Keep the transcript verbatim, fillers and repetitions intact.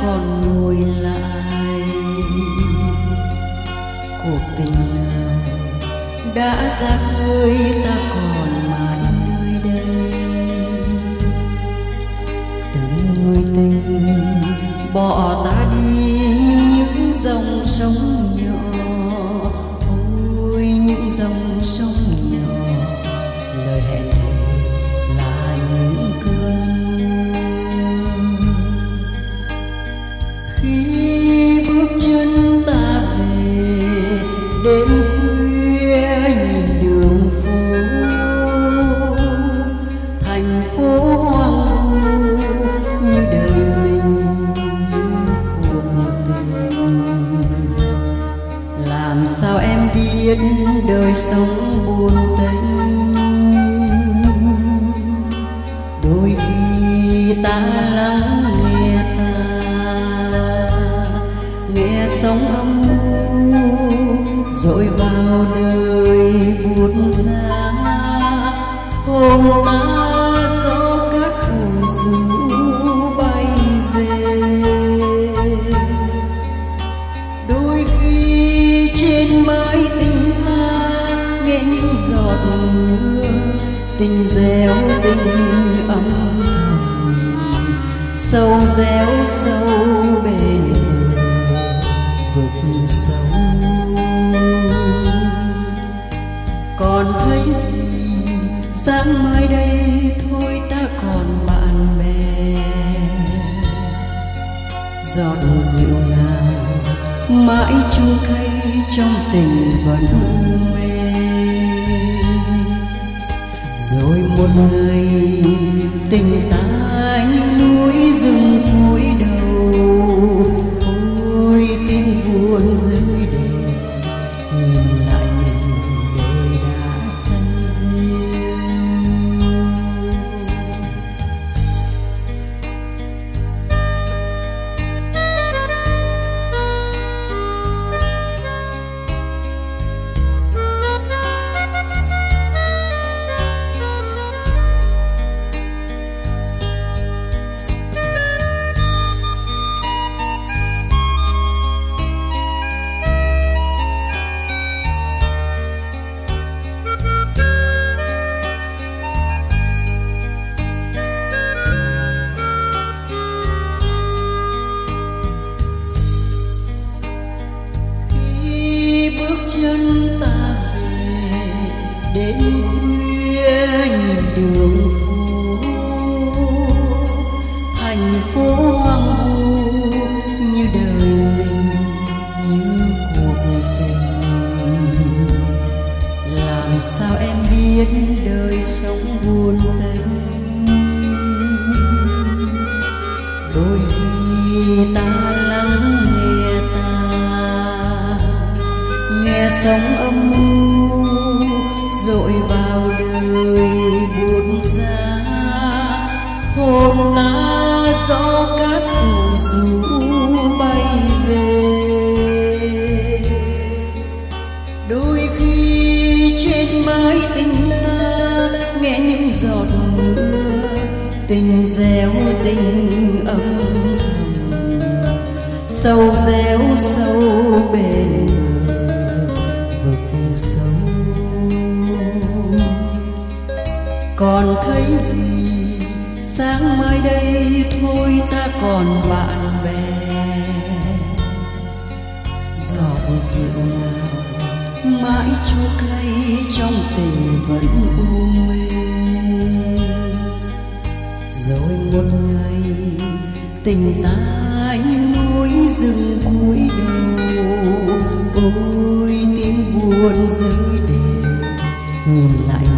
còn ngồi lại. Cuộc tình nào đã ra khơi ta còn mãi nơi đây. Từng người tình bỏ ta đi như những dòng sông nhỏ. Ôi những dòng sông nhỏ, lời hẹn thề là những cơn mưa. Khi bước chân ta về đêm khuya nhìn đường phố, thành phố hoang vu như đời mình như cuộc tình. Làm sao em biết đời sống buồn tênh, đôi khi ta lắng nghe ta nghe sóng âm u dội vào đời buốt giá. Hồn ta gió cát phù du bay về, đôi khi trên mái tình ta nghe những giọt mưa tình réo tình âm thầm, sâu réo sâu bên bờ vực sâu. Còn thấy gì sáng mai đây thôi ta còn bạn bè. Giọt rượu nào mãi chua cay trong tình vẫn mê. Rồi một ngày tình ta như núi rừng cúi đầu. Ôi tiếng buồn rơi đều nhìn lại mình đời đã xanh rêu. Chân ta về đến khuya nhìn đường phố, thành phố hoang vu như đời mình như cuộc tình. Làm sao em biết đời sống buồn tênh, đôi khi ta lắng nghe ta nghe sóng âm u dội vào đời buốt giá. Hồn ta gió cát phù du bay về, đôi khi trên mái tình ta nghe những giọt mưa tình réo tình âm thầm, sâu réo sâu bên còn thấy gì sáng mai đây thôi ta còn bạn bè. Giọt rượu nào mãi chua cay trong tình vẫn u mê. Rồi một ngày tình ta như núi rừng cúi đầu. Ôi tiếng buồn rơi đều nhìn lại